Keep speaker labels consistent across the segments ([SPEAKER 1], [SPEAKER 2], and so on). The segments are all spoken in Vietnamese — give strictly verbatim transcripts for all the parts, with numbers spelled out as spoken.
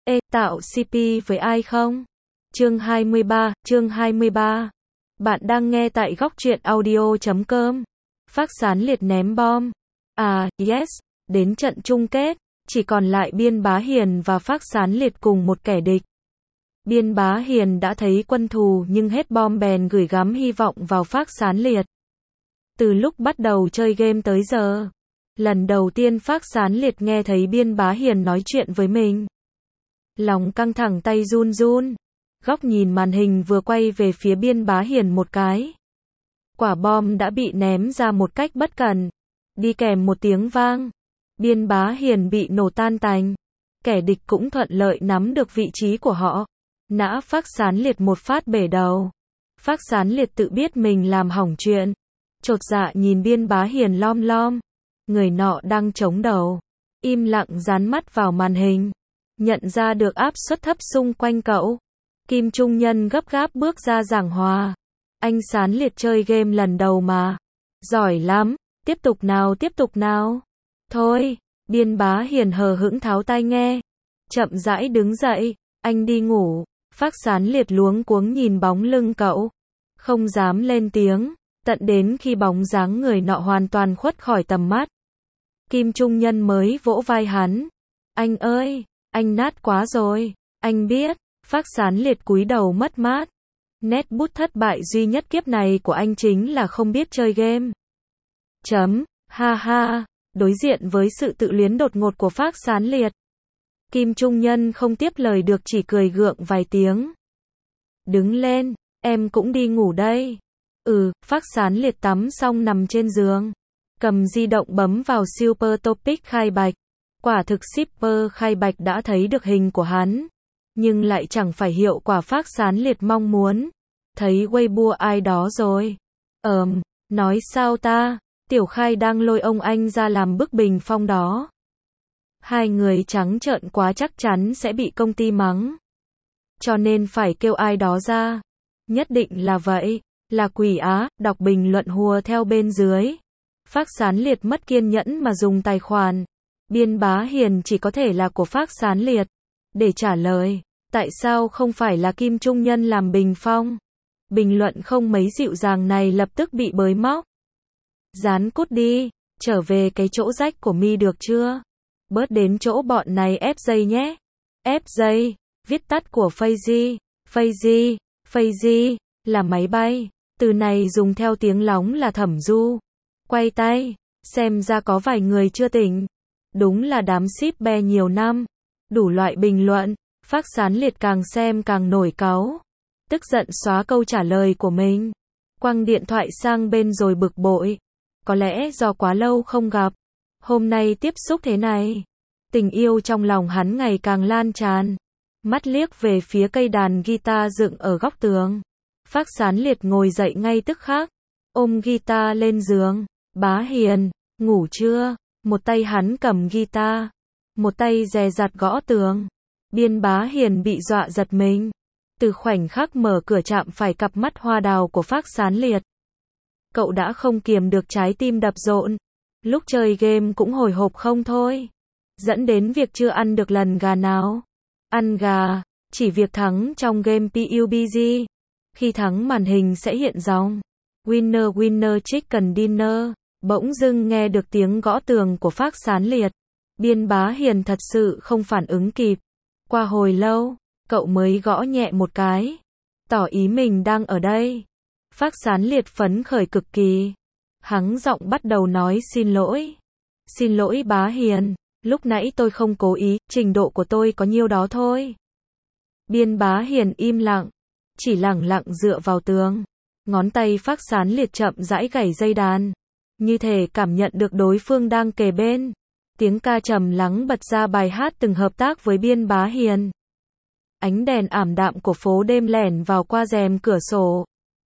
[SPEAKER 1] Ê, tạo xê pê với ai không? Chương hai mươi ba, chương hai mươi ba. Bạn đang nghe tại góc truyện audio chấm com. Phác Sán Liệt ném bom. À, yes, đến trận chung kết, chỉ còn lại Biên Bá Hiền và Phác Sán Liệt cùng một kẻ địch. Biên Bá Hiền đã thấy quân thù nhưng hết bom bèn gửi gắm hy vọng vào Phác Sán Liệt. Từ lúc bắt đầu chơi game tới giờ, lần đầu tiên Phác Sán Liệt nghe thấy Biên Bá Hiền nói chuyện với mình. Lòng căng thẳng, tay run run. Góc nhìn màn hình vừa quay về phía Biên Bá Hiền một cái. Quả bom đã bị ném ra một cách bất cẩn. Đi kèm một tiếng vang. Biên Bá Hiền bị nổ tan tành. Kẻ địch cũng thuận lợi nắm được vị trí của họ. Nã Phác Sán Liệt một phát bể đầu. Phác Sán Liệt tự biết mình làm hỏng chuyện. Chột dạ nhìn Biên Bá Hiền lom lom. Người nọ đang chống đầu. Im lặng dán mắt vào màn hình. Nhận ra được áp suất thấp xung quanh cậu. Kim Trung Nhân gấp gáp bước ra giảng hòa. Anh Sán Liệt chơi game lần đầu mà. Giỏi lắm, tiếp tục nào tiếp tục nào. Thôi, Biên Bá Hiền hờ hững tháo tai nghe. Chậm rãi đứng dậy, anh đi ngủ. Phác Sán Liệt luống cuống nhìn bóng lưng cậu. Không dám lên tiếng, tận đến khi bóng dáng người nọ hoàn toàn khuất khỏi tầm mắt. Kim Trung Nhân mới vỗ vai hắn. Anh ơi, anh nát quá rồi, anh biết. Phác Sán Liệt cúi đầu mất mát. Nét bút thất bại duy nhất kiếp này của anh chính là không biết chơi game. Chấm, ha ha, đối diện với sự tự luyến đột ngột của Phác Sán Liệt. Kim Trung Nhân không tiếp lời được, chỉ cười gượng vài tiếng. Đứng lên, em cũng đi ngủ đây. Ừ, Phác Sán Liệt tắm xong nằm trên giường. Cầm di động bấm vào Super Topic khai bạch. Quả thực shipper khai bạch đã thấy được hình của hắn. Nhưng lại chẳng phải hiệu quả Phác Sán Liệt mong muốn. Thấy Weibo ai đó rồi. Ờm, nói sao ta, Tiểu Khai đang lôi ông anh ra làm bức bình phong đó. Hai người trắng trợn quá chắc chắn sẽ bị công ty mắng. Cho nên phải kêu ai đó ra. Nhất định là vậy, là Quỷ Á, đọc bình luận hùa theo bên dưới. Phác Sán Liệt mất kiên nhẫn mà dùng tài khoản. Biên Bá Hiền chỉ có thể là của Phác Sán Liệt. Để trả lời, tại sao không phải là Kim Trung Nhân làm bình phong? Bình luận không mấy dịu dàng này lập tức bị bới móc. Dán cút đi, trở về cái chỗ rách của mi được chưa? Bớt đến chỗ bọn này ép dây nhé. Ép dây, viết tắt của Phazy. Phazy, Phazy, là máy bay. Từ này dùng theo tiếng lóng là thẩm du. Quay tay, xem ra có vài người chưa tỉnh. Đúng là đám shipper nhiều năm. Đủ loại bình luận, Phác Sán Liệt càng xem càng nổi cáu. Tức giận xóa câu trả lời của mình. Quăng điện thoại sang bên rồi bực bội. Có lẽ do quá lâu không gặp. Hôm nay tiếp xúc thế này. Tình yêu trong lòng hắn ngày càng lan tràn. Mắt liếc về phía cây đàn guitar dựng ở góc tường. Phác Sán Liệt ngồi dậy ngay tức khắc. Ôm guitar lên giường. Bá Hiền, ngủ chưa? Một tay hắn cầm guitar. Một tay dè dặt gõ tường. Biên Bá Hiền bị dọa giật mình. Từ khoảnh khắc mở cửa chạm phải cặp mắt hoa đào của Phác Sán Liệt. Cậu đã không kiềm được trái tim đập rộn. Lúc chơi game cũng hồi hộp không thôi. Dẫn đến việc chưa ăn được lần gà nào. Ăn gà, chỉ việc thắng trong game pê u bê giê. Khi thắng màn hình sẽ hiện dòng Winner Winner Chicken Dinner. Bỗng dưng nghe được tiếng gõ tường của Phác Sán Liệt. Biên Bá Hiền thật sự không phản ứng kịp. Qua hồi lâu, cậu mới gõ nhẹ một cái. Tỏ ý mình đang ở đây. Phác Sán Liệt phấn khởi cực kỳ. Hắng giọng bắt đầu nói xin lỗi. Xin lỗi Bá Hiền, lúc nãy tôi không cố ý, trình độ của tôi có nhiêu đó thôi. Biên Bá Hiền im lặng. Chỉ lẳng lặng dựa vào tường. Ngón tay Phác Sán Liệt chậm rãi gảy dây đàn. Như thể cảm nhận được đối phương đang kề bên. Tiếng ca trầm lắng bật ra bài hát từng hợp tác với Biên Bá Hiền. Ánh đèn ảm đạm của phố đêm lẻn vào qua rèm cửa sổ.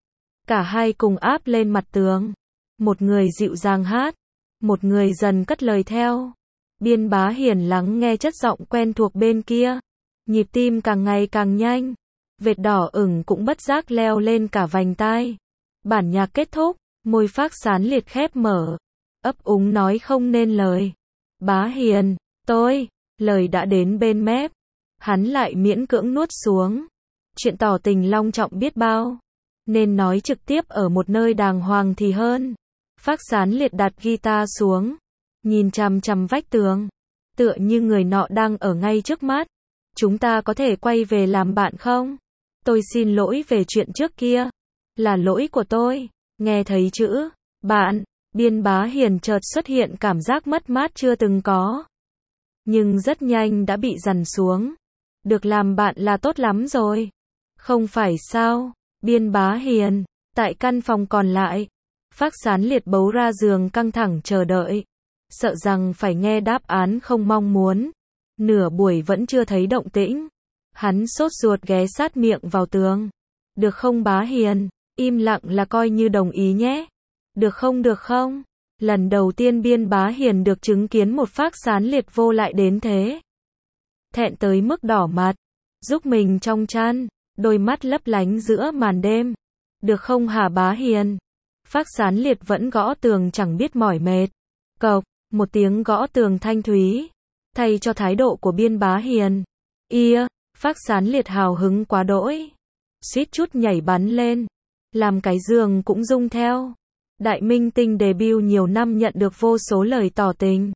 [SPEAKER 1] Cả hai cùng áp lên mặt tường. Một người dịu dàng hát. Một người dần cất lời theo. Biên Bá Hiền lắng nghe chất giọng quen thuộc bên kia. Nhịp tim càng ngày càng nhanh. Vệt đỏ ửng cũng bất giác leo lên cả vành tai. Bản nhạc kết thúc. Môi Phác Sán Liệt khép mở. Ấp úng nói không nên lời. Bá Hiền, tôi, lời đã đến bên mép. hắn lại miễn cưỡng nuốt xuống. Chuyện tỏ tình long trọng biết bao, nên nói trực tiếp ở một nơi đàng hoàng thì hơn. Phác Sán Liệt đặt guitar xuống, nhìn chằm chằm vách tường, tựa như người nọ đang ở ngay trước mắt. Chúng ta có thể quay về làm bạn không? Tôi xin lỗi về chuyện trước kia. Là lỗi của tôi. Nghe thấy chữ bạn, Biên Bá Hiền chợt xuất hiện cảm giác mất mát chưa từng có. Nhưng rất nhanh đã bị dằn xuống. Được làm bạn là tốt lắm rồi. Không phải sao? Biên Bá Hiền, tại căn phòng còn lại, Phác Sán Liệt bấu ra giường căng thẳng chờ đợi, sợ rằng phải nghe đáp án không mong muốn. Nửa buổi vẫn chưa thấy động tĩnh. Hắn sốt ruột ghé sát miệng vào tường. Được không Bá Hiền? Im lặng là coi như đồng ý nhé. Được không được không? Lần đầu tiên Biên Bá Hiền được chứng kiến một Phác Sán Liệt vô lại đến thế. Thẹn tới mức đỏ mặt, giúp mình trong chăn, đôi mắt lấp lánh giữa màn đêm. Được không hả Bá Hiền? Phác Sán Liệt vẫn gõ tường chẳng biết mỏi mệt. Cộc, một tiếng gõ tường thanh thúy, thay cho thái độ của Biên Bá Hiền. Ia, Phác Sán Liệt hào hứng quá đỗi, suýt chút nhảy bắn lên, làm cái giường cũng rung theo. Đại minh tinh debut nhiều năm nhận được vô số lời tỏ tình,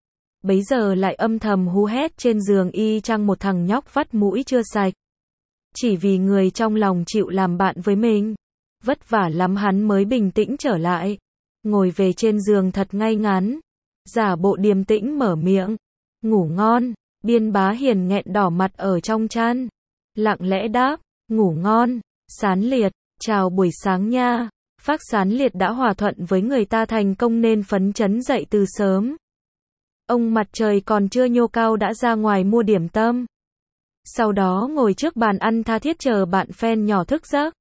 [SPEAKER 1] bấy giờ lại âm thầm hú hét trên giường y chang một thằng nhóc vắt mũi chưa sạch. Chỉ vì người trong lòng chịu làm bạn với mình. Vất vả lắm hắn mới bình tĩnh trở lại, ngồi về trên giường thật ngay ngắn, giả bộ điềm tĩnh mở miệng. Ngủ ngon. Biên Bá Hiền nghẹn đỏ mặt ở trong chăn, lặng lẽ đáp, ngủ ngon. Sán Liệt, chào buổi sáng nha. Phác Sán Liệt đã hòa thuận với người ta thành công nên phấn chấn dậy từ sớm. Ông mặt trời còn chưa nhô cao đã ra ngoài mua điểm tâm. Sau đó ngồi trước bàn ăn tha thiết chờ bạn fan nhỏ thức giấc.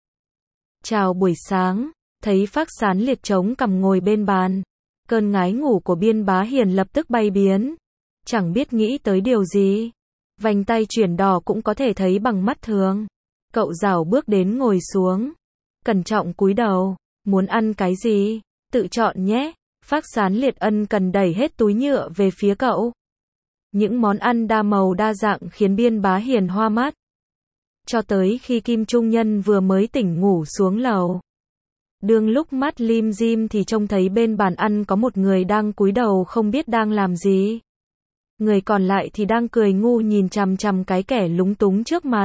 [SPEAKER 1] Chào buổi sáng. Thấy Phác Sán Liệt chống cằm ngồi bên bàn, cơn ngái ngủ của Biên Bá Hiền lập tức bay biến. Chẳng biết nghĩ tới điều gì, vành tay chuyển đỏ cũng có thể thấy bằng mắt thường. Cậu rảo bước đến ngồi xuống, cẩn trọng cúi đầu. Muốn ăn cái gì? Tự chọn nhé. Phác Sán Liệt ân cần đẩy hết túi nhựa về phía cậu. Những món ăn đa màu đa dạng khiến Biên Bá Hiền hoa mắt. Cho tới khi Kim Trung Nhân vừa mới tỉnh ngủ xuống lầu. Đương lúc mắt lim dim thì trông thấy bên bàn ăn có một người đang cúi đầu không biết đang làm gì. Người còn lại thì đang cười ngu nhìn chằm chằm cái kẻ lúng túng trước mặt.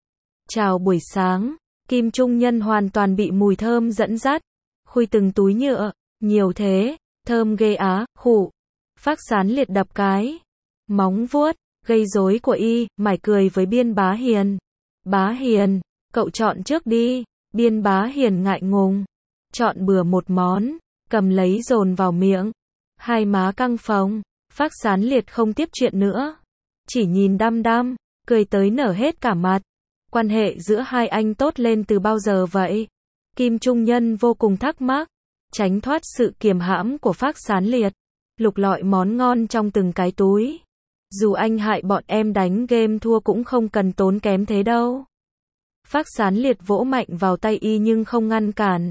[SPEAKER 1] Chào buổi sáng. Kim Trung Nhân hoàn toàn bị mùi thơm dẫn dắt. Khui từng túi nhựa. Nhiều thế. Thơm ghê á. Khụ. Phác Sán Liệt đập cái móng vuốt gây rối của y, mải cười với Biên Bá Hiền. Bá Hiền, cậu chọn trước đi. Biên Bá Hiền ngại ngùng, chọn bừa một món, cầm lấy dồn vào miệng. Hai má căng phồng. Phác Sán Liệt không tiếp chuyện nữa, chỉ nhìn đăm đăm, cười tới nở hết cả mặt. Quan hệ giữa hai anh tốt lên từ bao giờ vậy? Kim Trung Nhân vô cùng thắc mắc, tránh thoát sự kiềm hãm của Phác Sán Liệt, lục lọi món ngon trong từng cái túi. Dù anh hại bọn em đánh game thua cũng không cần tốn kém thế đâu. Phác Sán Liệt vỗ mạnh vào tay y nhưng không ngăn cản.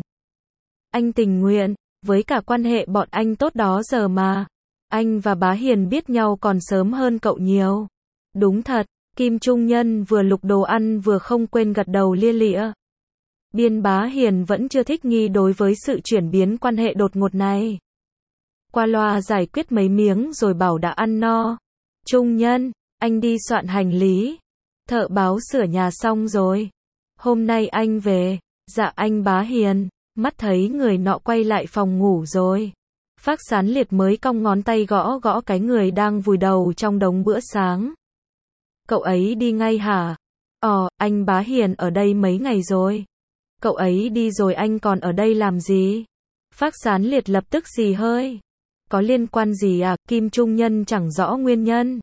[SPEAKER 1] Anh tình nguyện, với cả quan hệ bọn anh tốt đó giờ mà. Anh và Bá Hiền biết nhau còn sớm hơn cậu nhiều. Đúng thật. Kim Trung Nhân vừa lục đồ ăn vừa không quên gật đầu lia lịa. Biên Bá Hiền vẫn chưa thích nghi đối với sự chuyển biến quan hệ đột ngột này. Qua loa giải quyết mấy miếng rồi bảo đã ăn no. Trung Nhân, anh đi soạn hành lý. Thợ báo sửa nhà xong rồi. Hôm nay anh về. Dạ anh Bá Hiền. Mắt thấy người nọ quay lại phòng ngủ rồi. Phác Sán Liệt mới cong ngón tay gõ gõ cái người đang vùi đầu trong đống bữa sáng. Cậu ấy đi ngay hả? Ờ, anh Bá Hiền ở đây mấy ngày rồi. Cậu ấy đi rồi anh còn ở đây làm gì? Phác Sán Liệt lập tức xì hơi. Có liên quan gì à? Kim Trung Nhân chẳng rõ nguyên nhân.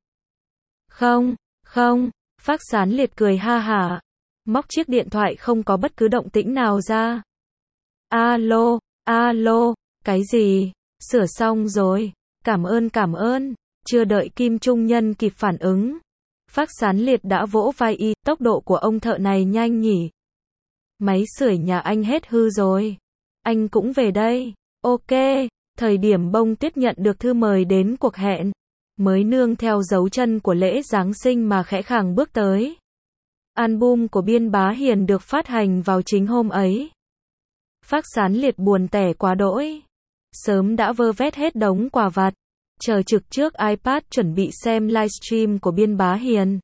[SPEAKER 1] Không, không. Phác Sán Liệt cười ha hả. Móc chiếc điện thoại không có bất cứ động tĩnh nào ra. Alo, alo, cái gì? Sửa xong rồi. Cảm ơn cảm ơn. Chưa đợi Kim Trung Nhân kịp phản ứng, Phác Sán Liệt đã vỗ vai y, tốc độ của ông thợ này nhanh nhỉ. Máy sưởi nhà anh hết hư rồi. Anh cũng về đây. Ok, thời điểm Bông Tuyết nhận được thư mời đến cuộc hẹn. mới nương theo dấu chân của lễ Giáng sinh mà khẽ khàng bước tới. Album của Biên Bá Hiền được phát hành vào chính hôm ấy. Phác Sán Liệt buồn tẻ quá đỗi. Sớm đã vơ vét hết đống quà vặt, chờ trực trước iPad chuẩn bị xem livestream của Biên Bá Hiền.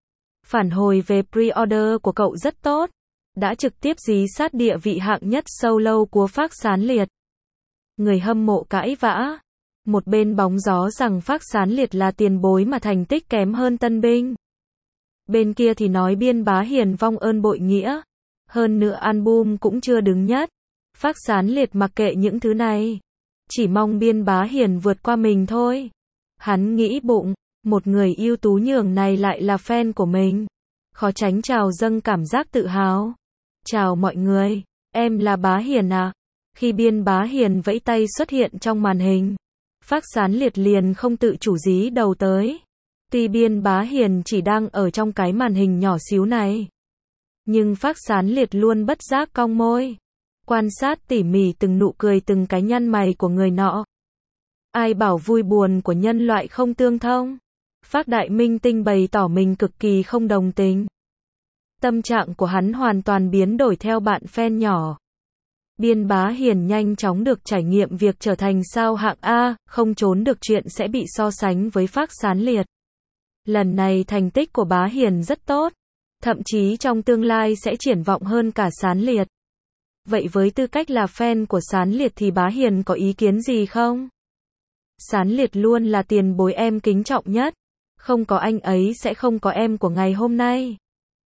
[SPEAKER 1] Phản hồi về pre-order của cậu rất tốt, đã trực tiếp dí sát địa vị hạng nhất solo của Phác Sán Liệt. Người hâm mộ cãi vã, một bên bóng gió rằng Phác Sán Liệt là tiền bối mà thành tích kém hơn Tân Binh. Bên kia thì nói Biên Bá Hiền vong ơn bội nghĩa, hơn nữa album cũng chưa đứng nhất. Phác Sán Liệt mặc kệ những thứ này, chỉ mong Biên Bá Hiền vượt qua mình thôi. Hắn nghĩ bụng, một người ưu tú nhường này lại là fan của mình. Khó tránh trào dâng cảm giác tự hào. Chào mọi người, em là Bá Hiền à? Khi Biên Bá Hiền vẫy tay xuất hiện trong màn hình, Phác Sán Liệt liền không tự chủ dí đầu tới. Tuy Biên Bá Hiền chỉ đang ở trong cái màn hình nhỏ xíu này, nhưng Phác Sán Liệt luôn bất giác cong môi, quan sát tỉ mỉ từng nụ cười từng cái nhăn mày của người nọ. Ai bảo vui buồn của nhân loại không tương thông? Phác Đại Minh Tinh bày tỏ mình cực kỳ không đồng tình. Tâm trạng của hắn hoàn toàn biến đổi theo bạn fan nhỏ. Biên Bá Hiền nhanh chóng được trải nghiệm việc trở thành sao hạng A, không trốn được chuyện sẽ bị so sánh với Phác Sán Liệt. Lần này thành tích của Bá Hiền rất tốt, thậm chí trong tương lai sẽ triển vọng hơn cả Sán Liệt. Vậy với tư cách là fan của Sán Liệt thì Bá Hiền có ý kiến gì không? Sán Liệt luôn là tiền bối em kính trọng nhất, không có anh ấy sẽ không có em của ngày hôm nay.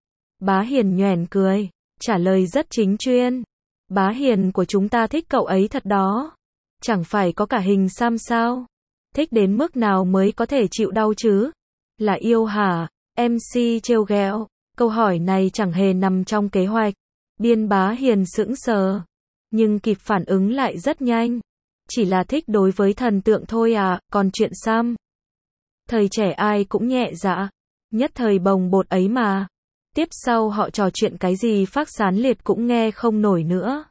[SPEAKER 1] Bá Hiền nhoẻn cười, trả lời rất chính chuyên. Bá Hiền của chúng ta thích cậu ấy thật đó. Chẳng phải có cả hình xăm sao? Thích đến mức nào mới có thể chịu đau chứ? Là yêu hả? em xê trêu ghẹo. Câu hỏi này chẳng hề nằm trong kế hoạch. Biên Bá Hiền sững sờ, nhưng kịp phản ứng lại rất nhanh. Chỉ là thích đối với thần tượng thôi à, còn chuyện xăm. Thời trẻ ai cũng nhẹ dạ, nhất thời bồng bột ấy mà. Tiếp sau họ trò chuyện cái gì Phác Sán Liệt cũng nghe không nổi nữa.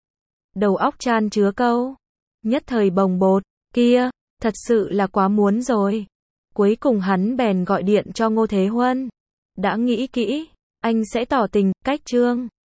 [SPEAKER 1] Đầu óc chan chứa câu, nhất thời bồng bột, kia, thật sự là quá muốn rồi. Cuối cùng hắn bèn gọi điện cho Ngô Thế Huân. Đã nghĩ kỹ, anh sẽ tỏ tình, cách trương.